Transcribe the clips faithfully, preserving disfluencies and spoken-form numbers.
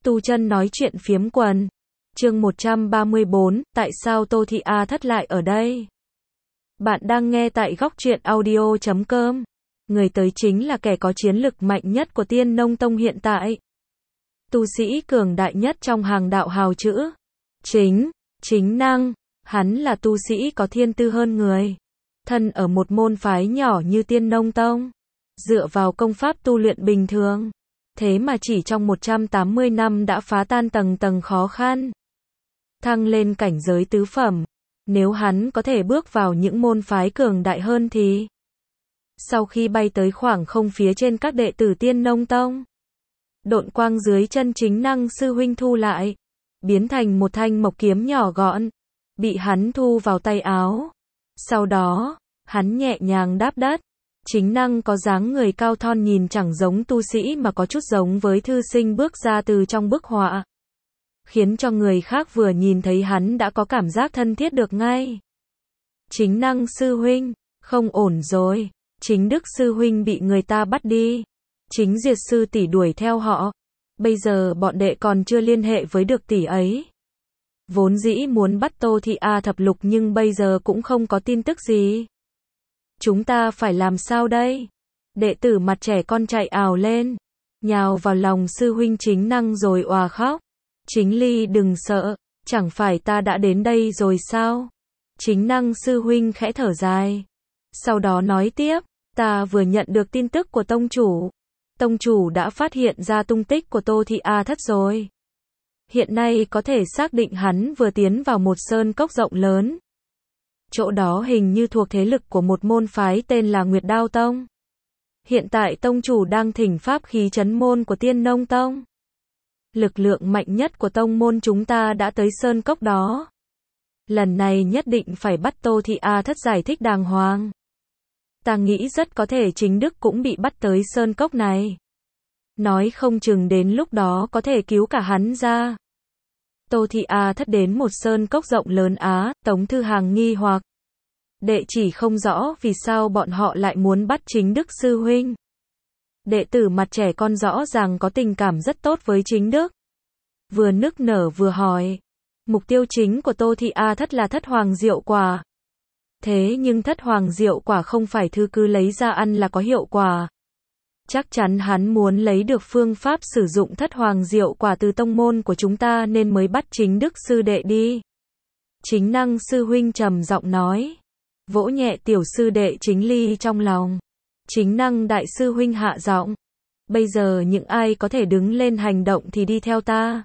Tu Chân nói chuyện phiếm quần. Chương một trăm ba mươi bốn, tại sao Tô Thị A thất lại ở đây? Bạn đang nghe tại góc truyện audio chấm com. Người tới chính là kẻ có chiến lực mạnh nhất của Tiên Nông Tông hiện tại. Tu sĩ cường đại nhất trong hàng đạo hào chữ. Chính, chính năng. Hắn là tu sĩ có thiên tư hơn người. Thân ở một môn phái nhỏ như Tiên Nông Tông. Dựa vào công pháp tu luyện bình thường. Thế mà chỉ trong một trăm tám mươi năm đã phá tan tầng tầng khó khăn. Thăng lên cảnh giới tứ phẩm. Nếu hắn có thể bước vào những môn phái cường đại hơn thì... Sau khi bay tới khoảng không phía trên các đệ tử Tiên Nông Tông. Độn quang dưới chân chính năng sư huynh thu lại. Biến thành một thanh mộc kiếm nhỏ gọn. Bị hắn thu vào tay áo. Sau đó, hắn nhẹ nhàng đáp đất. Chính năng có dáng người cao thon nhìn chẳng giống tu sĩ mà có chút giống với thư sinh bước ra từ trong bức họa. Khiến cho người khác vừa nhìn thấy hắn đã có cảm giác thân thiết được ngay. Chính năng sư huynh, không ổn rồi. Chính đức sư huynh bị người ta bắt đi. Chính diệt sư tỷ đuổi theo họ. Bây giờ bọn đệ còn chưa liên hệ với được tỷ ấy. Vốn dĩ muốn bắt Tô Thị A thập lục nhưng bây giờ cũng không có tin tức gì. Chúng ta phải làm sao đây? Đệ tử mặt trẻ con chạy ào lên. Nhào vào lòng sư huynh chính năng rồi òa khóc. Chính ly đừng sợ. Chẳng phải ta đã đến đây rồi sao? Chính năng sư huynh khẽ thở dài. Sau đó nói tiếp. Ta vừa nhận được tin tức của tông chủ. Tông chủ đã phát hiện ra tung tích của Tô Thị A thất rồi. Hiện nay có thể xác định hắn vừa tiến vào một sơn cốc rộng lớn. Chỗ đó hình như thuộc thế lực của một môn phái tên là Nguyệt Đao Tông. Hiện tại tông chủ đang thỉnh pháp khí trấn môn của Tiên Nông Tông. Lực lượng mạnh nhất của tông môn chúng ta đã tới sơn cốc đó. Lần này nhất định phải bắt Tô Thị A thất giải thích đàng hoàng. Ta nghĩ rất có thể chính đức cũng bị bắt tới sơn cốc này. Nói không chừng đến lúc đó có thể cứu cả hắn ra. Tô Thị A thất đến một sơn cốc rộng lớn á, Tống Thư Hàng nghi hoặc. Đệ chỉ không rõ vì sao bọn họ lại muốn bắt chính đức sư huynh. Đệ tử mặt trẻ con rõ ràng có tình cảm rất tốt với chính đức. Vừa nức nở vừa hỏi. Mục tiêu chính của Tô Thị A thất là thất hoàng diệu quả. Thế nhưng thất hoàng diệu quả không phải thư cứ lấy ra ăn là có hiệu quả. Chắc chắn hắn muốn lấy được phương pháp sử dụng thất hoàng diệu quả từ tông môn của chúng ta nên mới bắt chính đức sư đệ đi. Chính năng sư huynh trầm giọng nói. Vỗ nhẹ tiểu sư đệ chính ly trong lòng. Chính năng đại sư huynh hạ giọng. Bây giờ những ai có thể đứng lên hành động thì đi theo ta.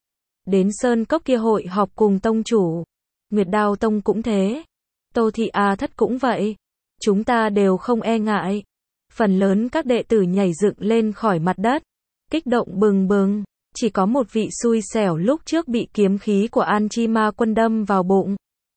Đến sơn cốc kia hội họp cùng tông chủ. Nguyệt Đao Tông cũng thế. Tô Thị A thất cũng vậy. Chúng ta đều không e ngại. Phần lớn các đệ tử nhảy dựng lên khỏi mặt đất. Kích động bừng bừng. Chỉ có một vị xui xẻo lúc trước bị kiếm khí của An Chi Ma Quân đâm vào bụng.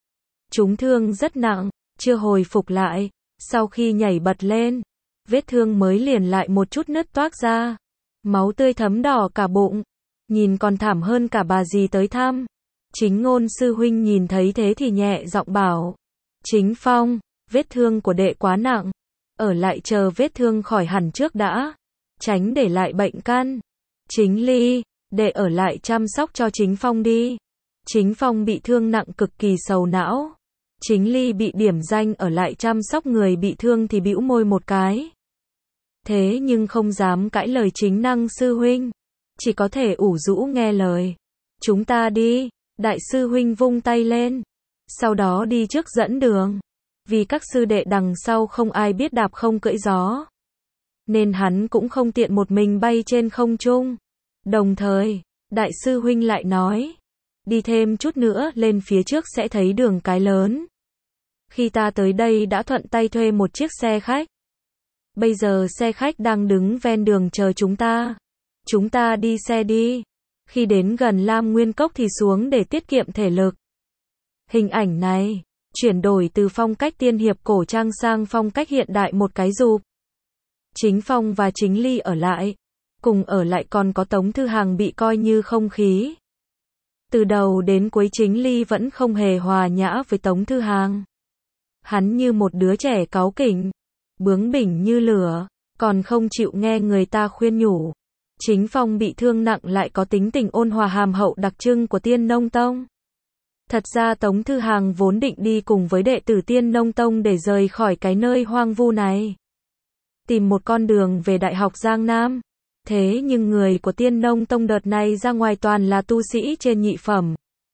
Chúng thương rất nặng, chưa hồi phục lại. Sau khi nhảy bật lên, vết thương mới liền lại một chút nứt toác ra. Máu tươi thấm đỏ cả bụng. Nhìn còn thảm hơn cả bà dì tới thăm. Chính ngôn sư huynh nhìn thấy thế thì nhẹ giọng bảo. Chính Phong, vết thương của đệ quá nặng. Ở lại chờ vết thương khỏi hẳn trước đã. Tránh để lại bệnh căn. Chính Ly, đệ ở lại chăm sóc cho Chính Phong đi. Chính Phong bị thương nặng cực kỳ sầu não. Chính Ly bị điểm danh ở lại chăm sóc người bị thương thì bĩu môi một cái. Thế nhưng không dám cãi lời chính năng sư huynh. Chỉ có thể ủ rũ nghe lời. Chúng ta đi. Đại sư huynh vung tay lên. Sau đó đi trước dẫn đường. Vì các sư đệ đằng sau không ai biết đạp không cưỡi gió. Nên hắn cũng không tiện một mình bay trên không trung. Đồng thời, đại sư huynh lại nói. Đi thêm chút nữa lên phía trước sẽ thấy đường cái lớn. Khi ta tới đây đã thuận tay thuê một chiếc xe khách. Bây giờ xe khách đang đứng ven đường chờ chúng ta. Chúng ta đi xe đi. Khi đến gần Lam Nguyên Cốc thì xuống để tiết kiệm thể lực. Hình ảnh này chuyển đổi từ phong cách tiên hiệp cổ trang sang phong cách hiện đại một cái rụp. Chính Phong và Chính Ly ở lại. Cùng ở lại còn có Tống Thư Hàng bị coi như không khí. Từ đầu đến cuối Chính Ly vẫn không hề hòa nhã với Tống Thư Hàng. Hắn như một đứa trẻ cáu kỉnh. Bướng bỉnh như lửa. Còn không chịu nghe người ta khuyên nhủ. Chính Phong bị thương nặng lại có tính tình ôn hòa hàm hậu đặc trưng của Tiên Nông Tông. Thật ra Tống Thư Hàng vốn định đi cùng với đệ tử Tiên Nông Tông để rời khỏi cái nơi hoang vu này. Tìm một con đường về Đại học Giang Nam. Thế nhưng người của Tiên Nông Tông đợt này ra ngoài toàn là tu sĩ trên nhị phẩm.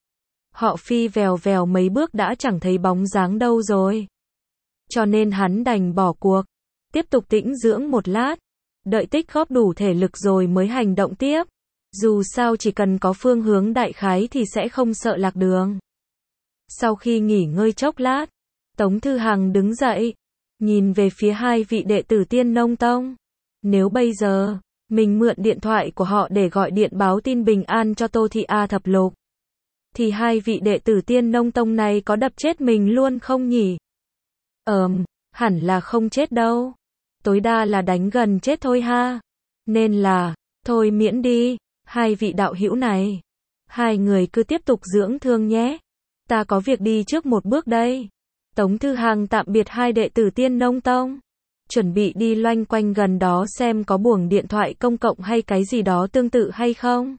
Họ phi vèo vèo mấy bước đã chẳng thấy bóng dáng đâu rồi. Cho nên hắn đành bỏ cuộc. Tiếp tục tĩnh dưỡng một lát. Đợi tích góp đủ thể lực rồi mới hành động tiếp. Dù sao chỉ cần có phương hướng đại khái thì sẽ không sợ lạc đường. Sau khi nghỉ ngơi chốc lát, Tống Thư Hằng đứng dậy, nhìn về phía hai vị đệ tử Tiên Nông Tông. Nếu bây giờ, mình mượn điện thoại của họ để gọi điện báo tin bình an cho Tô Thị A Thập Lục, thì hai vị đệ tử Tiên Nông Tông này có đập chết mình luôn không nhỉ? Ờm, hẳn là không chết đâu. Tối đa là đánh gần chết thôi ha. Nên là, thôi miễn đi, hai vị đạo hữu này. Hai người cứ tiếp tục dưỡng thương nhé. Ta có việc đi trước một bước đây. Tống Thư Hàng tạm biệt hai đệ tử Tiên Nông Tông. Chuẩn bị đi loanh quanh gần đó xem có buồng điện thoại công cộng hay cái gì đó tương tự hay không.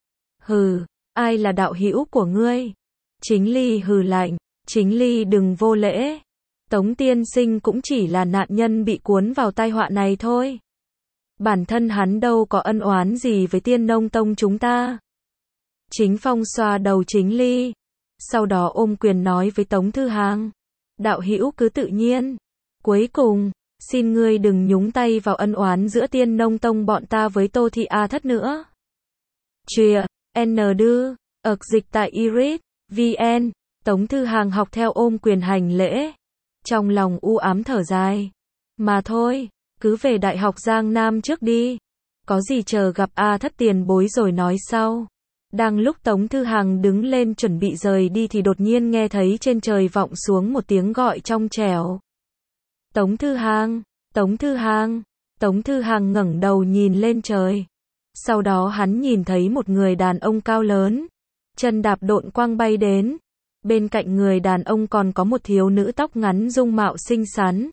Hừ, ai là đạo hữu của ngươi? Chính Ly hừ lạnh, Chính Ly đừng vô lễ. Tống tiên sinh cũng chỉ là nạn nhân bị cuốn vào tai họa này thôi. Bản thân hắn đâu có ân oán gì với Tiên Nông Tông chúng ta. Chính Phong xoa đầu Chính Ly, sau đó ôm quyền nói với Tống Thư Hàng. Đạo hữu cứ tự nhiên. Cuối cùng, xin ngươi đừng nhúng tay vào ân oán giữa Tiên Nông Tông bọn ta với Tô Thị A Thất nữa. Chìa, N Đư, ực dịch tại iris chấm vn. Tống Thư Hàng học theo ôm quyền hành lễ. Trong lòng u ám thở dài. Mà thôi, cứ về Đại học Giang Nam trước đi. Có gì chờ gặp A Thất tiền bối rồi nói sau. Đang lúc Tống Thư Hàng đứng lên chuẩn bị rời đi thì đột nhiên nghe thấy trên trời vọng xuống một tiếng gọi trong trẻo. Tống Thư Hàng, Tống Thư Hàng. Tống Thư Hàng ngẩng đầu nhìn lên trời. Sau đó hắn nhìn thấy một người đàn ông cao lớn, chân đạp độn quang bay đến. Bên cạnh người đàn ông còn có một thiếu nữ tóc ngắn dung mạo xinh xắn.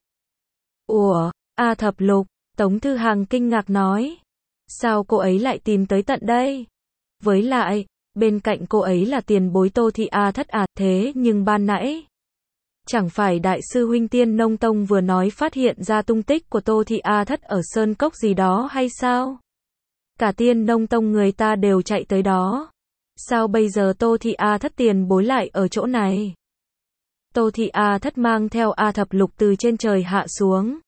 Ủa, A Thập Lục, Tống Thư Hàng kinh ngạc nói. Sao cô ấy lại tìm tới tận đây? Với lại, bên cạnh cô ấy là tiền bối Tô Thị A Thất à, thế nhưng ban nãy, chẳng phải đại sư huynh Tiên Nông Tông vừa nói phát hiện ra tung tích của Tô Thị A Thất ở Sơn Cốc gì đó hay sao? Cả Tiên Nông Tông người ta đều chạy tới đó. Sao bây giờ Tô Thị A Thất tiền bối lại ở chỗ này? Tô Thị A Thất mang theo A Thập Lục từ trên trời hạ xuống.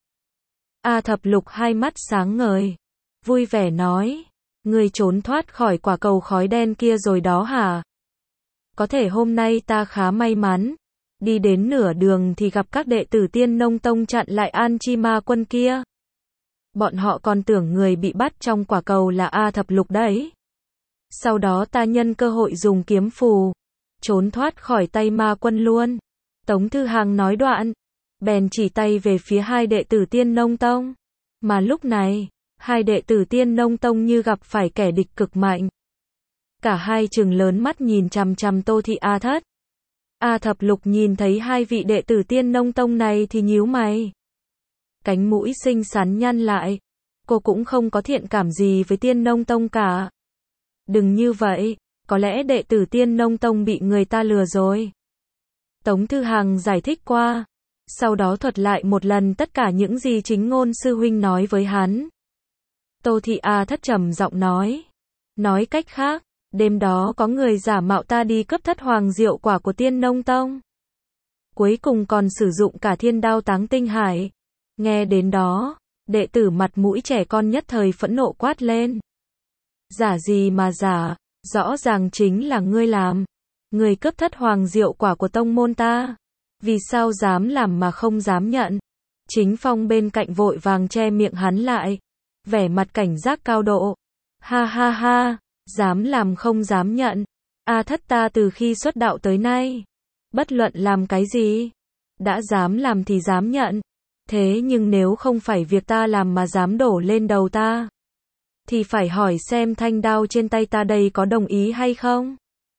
A Thập Lục hai mắt sáng ngời, vui vẻ nói. Ngươi trốn thoát khỏi quả cầu khói đen kia rồi đó hả? Có thể hôm nay ta khá may mắn. Đi đến nửa đường thì gặp các đệ tử Tiên Nông Tông chặn lại An Chi Ma Quân kia. Bọn họ còn tưởng người bị bắt trong quả cầu là A Thập Lục đấy. Sau đó ta nhân cơ hội dùng kiếm phù, trốn thoát khỏi tay ma quân luôn. Tống Thư Hàng nói đoạn, bèn chỉ tay về phía hai đệ tử Tiên Nông Tông. Mà lúc này, hai đệ tử Tiên Nông Tông như gặp phải kẻ địch cực mạnh. Cả hai trừng lớn mắt nhìn chằm chằm Tô Thị A Thất. A Thập Lục nhìn thấy hai vị đệ tử Tiên Nông Tông này thì nhíu mày. Cánh mũi xinh xắn nhăn lại. Cô cũng không có thiện cảm gì với Tiên Nông Tông cả. Đừng như vậy, có lẽ đệ tử Tiên Nông Tông bị người ta lừa rồi. Tống Thư Hàng giải thích qua, sau đó thuật lại một lần tất cả những gì Chính Ngôn sư huynh nói với hắn. Tô Thị A Thất trầm giọng nói. Nói cách khác, đêm đó có người giả mạo ta đi cướp thất hoàng diệu quả của Tiên Nông Tông. Cuối cùng còn sử dụng cả thiên đao táng tinh hải. Nghe đến đó, đệ tử mặt mũi trẻ con nhất thời phẫn nộ quát lên. Giả gì mà giả, rõ ràng chính là ngươi làm. Ngươi cướp thất hoàng diệu quả của tông môn ta. Vì sao dám làm mà không dám nhận? Chính Phong bên cạnh vội vàng che miệng hắn lại. Vẻ mặt cảnh giác cao độ. Ha ha ha, dám làm không dám nhận. A Thất ta từ khi xuất đạo tới nay, bất luận làm cái gì, đã dám làm thì dám nhận. Thế nhưng nếu không phải việc ta làm mà dám đổ lên đầu ta, thì phải hỏi xem thanh đao trên tay ta đây có đồng ý hay không?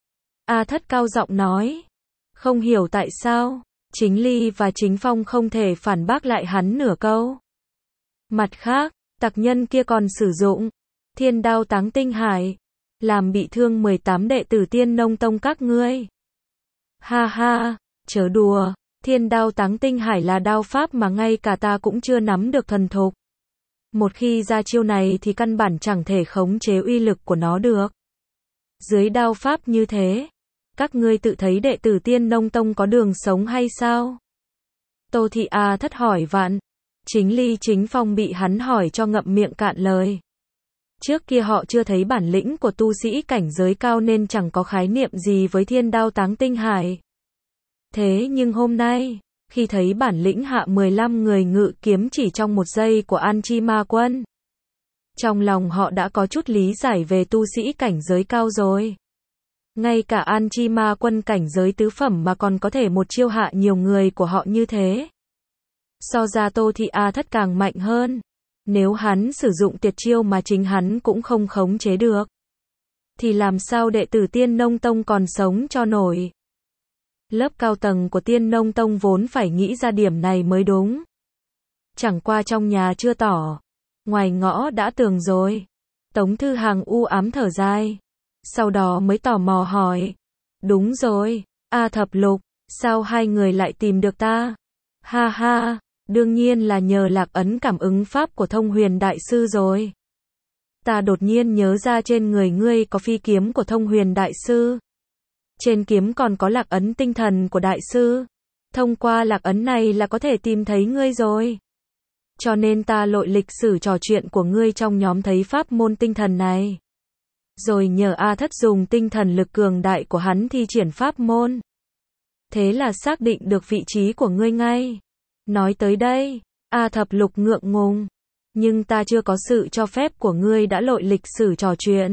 A Thất cao giọng nói. Không hiểu tại sao, Chính Ly và Chính Phong không thể phản bác lại hắn nửa câu. Mặt khác, tặc nhân kia còn sử dụng Thiên Đao Táng Tinh Hải, làm bị thương mười tám đệ tử Tiên Nông Tông các ngươi. Ha ha, chớ đùa, Thiên Đao Táng Tinh Hải là đao pháp mà ngay cả ta cũng chưa nắm được thuần thục. Một khi ra chiêu này thì căn bản chẳng thể khống chế uy lực của nó được. Dưới đao pháp như thế, các ngươi tự thấy đệ tử Tiên Nông Tông có đường sống hay sao? Tô Thị A Thất hỏi vặn. Chính Ly Chính Phong bị hắn hỏi cho ngậm miệng cạn lời. Trước kia họ chưa thấy bản lĩnh của tu sĩ cảnh giới cao nên chẳng có khái niệm gì với Thiên Đao Táng Tinh Hải. Thế nhưng hôm nay, khi thấy bản lĩnh hạ mười lăm người ngự kiếm chỉ trong một giây của An Chi Ma Quân, trong lòng họ đã có chút lý giải về tu sĩ cảnh giới cao rồi. Ngay cả An Chi Ma Quân cảnh giới tứ phẩm mà còn có thể một chiêu hạ nhiều người của họ như thế. So ra Tô Thị A Thất càng mạnh hơn. Nếu hắn sử dụng tuyệt chiêu mà chính hắn cũng không khống chế được, thì làm sao đệ tử Tiên Nông Tông còn sống cho nổi? Lớp cao tầng của Tiên Nông Tông vốn phải nghĩ ra điểm này mới đúng. Chẳng qua trong nhà chưa tỏ, ngoài ngõ đã tường rồi. Tống Thư Hàng u ám thở dài, sau đó mới tò mò hỏi. Đúng rồi, A Thập Lục, sao hai người lại tìm được ta? Ha ha, đương nhiên là nhờ lạc ấn cảm ứng pháp của Thông Huyền Đại Sư rồi. Ta đột nhiên nhớ ra trên người ngươi có phi kiếm của Thông Huyền Đại Sư. Trên kiếm còn có lạc ấn tinh thần của Đại Sư. Thông qua lạc ấn này là có thể tìm thấy ngươi rồi. Cho nên ta lội lịch sử trò chuyện của ngươi trong nhóm thấy pháp môn tinh thần này. Rồi nhờ A Thất dùng tinh thần lực cường đại của hắn thi triển pháp môn. Thế là xác định được vị trí của ngươi ngay. Nói tới đây, A Thập Lục ngượng ngùng. Nhưng ta chưa có sự cho phép của ngươi đã lội lịch sử trò chuyện.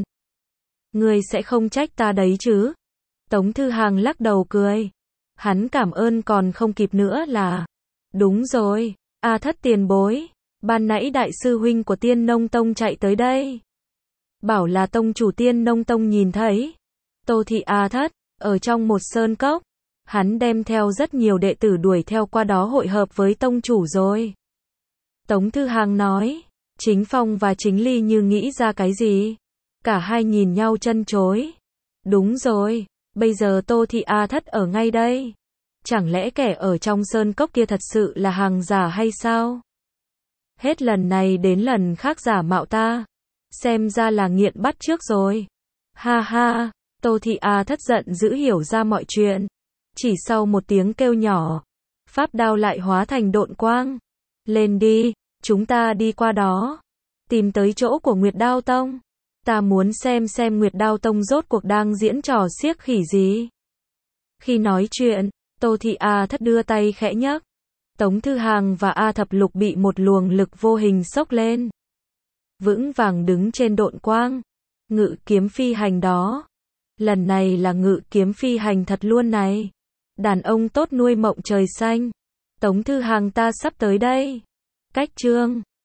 Ngươi sẽ không trách ta đấy chứ? Tống Thư Hàng lắc đầu cười. Hắn cảm ơn còn không kịp nữa là. Đúng rồi, A Thất tiền bối. Ban nãy đại sư huynh của Tiên Nông Tông chạy tới đây. Bảo là tông chủ Tiên Nông Tông nhìn thấy. Tô Thị A Thất, ở trong một sơn cốc. Hắn đem theo rất nhiều đệ tử đuổi theo qua đó hội hợp với tông chủ rồi. Tống Thư Hàng nói. Chính Phong và Chính Ly như nghĩ ra cái gì. Cả hai nhìn nhau chân chối. Đúng rồi, bây giờ Tô Thị A Thất ở ngay đây. Chẳng lẽ kẻ ở trong sơn cốc kia thật sự là hàng giả hay sao? Hết lần này đến lần khác giả mạo ta. Xem ra là nghiện bắt trước rồi. Ha ha, Tô Thị A Thất giận dữ hiểu ra mọi chuyện. Chỉ sau một tiếng kêu nhỏ, pháp đao lại hóa thành độn quang. Lên đi, chúng ta đi qua đó. Tìm tới chỗ của Nguyệt Đao Tông. Ta muốn xem xem Nguyệt Đao Tông rốt cuộc đang diễn trò xiếc khỉ gì. Khi nói chuyện, Tô Thị A Thất đưa tay khẽ nhấc. Tống Thư Hàng và A Thập Lục bị một luồng lực vô hình xốc lên. Vững vàng đứng trên độn quang. Ngự kiếm phi hành đó. Lần này là ngự kiếm phi hành thật luôn này. Đàn ông tốt nuôi mộng trời xanh. Tống Thư Hàng ta sắp tới đây. Cách chương